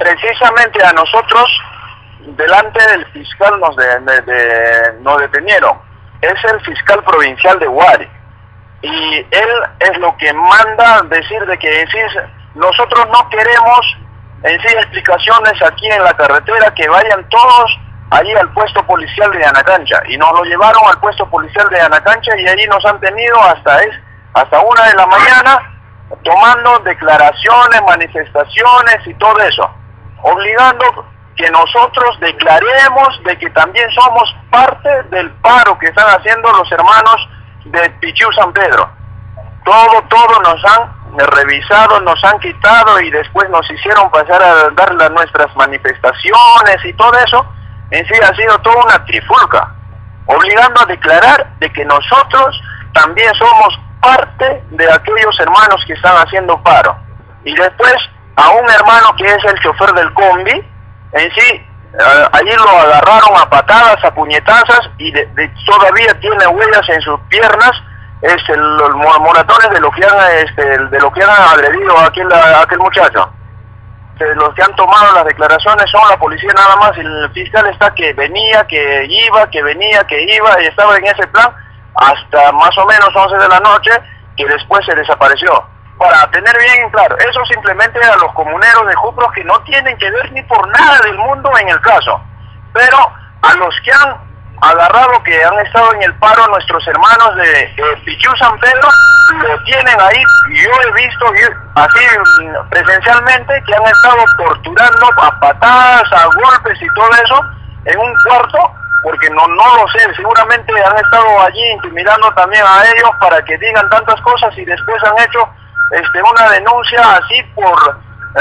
precisamente a nosotros, delante del fiscal nos detenieron. Es el fiscal provincial de Huari. Y él es lo que manda decir de que en sí, nosotros no queremos en sí explicaciones aquí en la carretera, que vayan todos allí al puesto policial de Anacancha. Y nos lo llevaron al puesto policial de Anacancha y allí nos han tenido hasta 1 de la mañana tomando declaraciones, manifestaciones y todo eso, obligando que nosotros declaremos de que también somos parte del paro que están haciendo los hermanos de Pichiu San Pedro. Todo nos han revisado, nos han quitado y después nos hicieron pasar a dar nuestras manifestaciones y todo eso. En sí ha sido toda una trifulca, obligando a declarar de que nosotros también somos parte de aquellos hermanos que están haciendo paro. Y después a un hermano que es el chofer del combi, en sí, allí lo agarraron a patadas, a puñetazas, y todavía tiene huellas en sus piernas, los moratones de lo que han agredido a aquel muchacho. Los que han tomado las declaraciones son la policía nada más, y el fiscal está que venía, que iba, que venía, que iba, y estaba en ese plan hasta más o menos 11 de la noche, que después se desapareció. Para tener bien claro, eso simplemente a los comuneros de Jupro que no tienen que ver ni por nada del mundo en el caso, pero a los que han agarrado, que han estado en el paro, nuestros hermanos de Pichiu San Pedro, lo tienen ahí. Yo he visto así presencialmente que han estado torturando a patadas, a golpes y todo eso en un cuarto, porque no lo sé, seguramente han estado allí intimidando también a ellos para que digan tantas cosas, y después han hecho una denuncia así por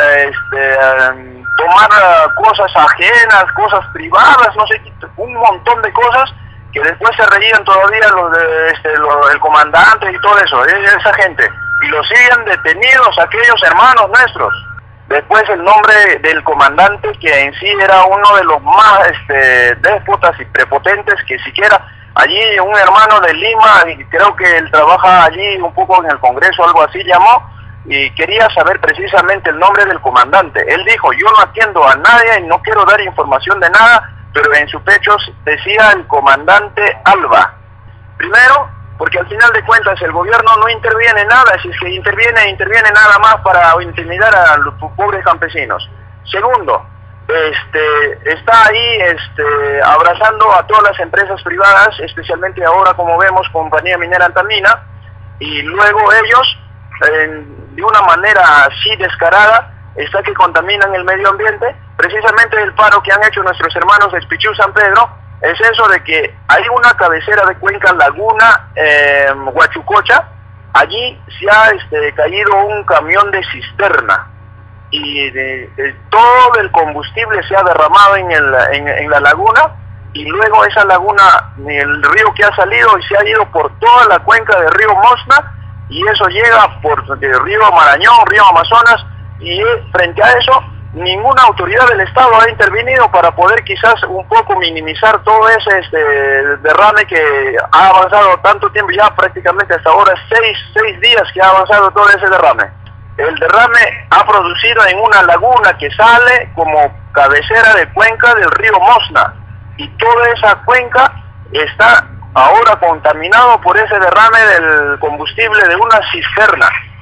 tomar cosas ajenas, cosas privadas, no sé, un montón de cosas, que después se reían todavía el comandante y todo eso, esa gente, y los siguen detenidos aquellos hermanos nuestros. Después el nombre del comandante, que en sí era uno de los más déspotas y prepotentes, que siquiera allí un hermano de Lima, y creo que él trabaja allí un poco en el Congreso, algo así llamó, y quería saber precisamente el nombre del comandante. Él dijo: yo no atiendo a nadie y no quiero dar información de nada, pero en su pecho decía el comandante Alba. Primero, porque al final de cuentas el gobierno no interviene nada, si es que interviene nada más para intimidar a los pobres campesinos. Segundo, está ahí abrazando a todas las empresas privadas, especialmente ahora, como vemos, Compañía Minera Antamina, y luego ellos, de una manera así descarada, está que contaminan el medio ambiente. Precisamente el paro que han hecho nuestros hermanos de Pichiu San Pedro es eso de que hay una cabecera de cuenca laguna, Huachucocha, allí se ha caído un camión de cisterna, y todo el combustible se ha derramado en la laguna, y luego esa laguna, el río que ha salido, y se ha ido por toda la cuenca del río Mosna, y eso llega por el río Marañón, río Amazonas, y frente a eso ninguna autoridad del Estado ha intervenido para poder quizás un poco minimizar todo ese derrame que ha avanzado tanto tiempo, ya prácticamente hasta ahora 6 días que ha avanzado todo ese derrame. El derrame ha producido en una laguna que sale como cabecera de cuenca del río Mosna, y toda esa cuenca está ahora contaminado por ese derrame del combustible de una cisterna.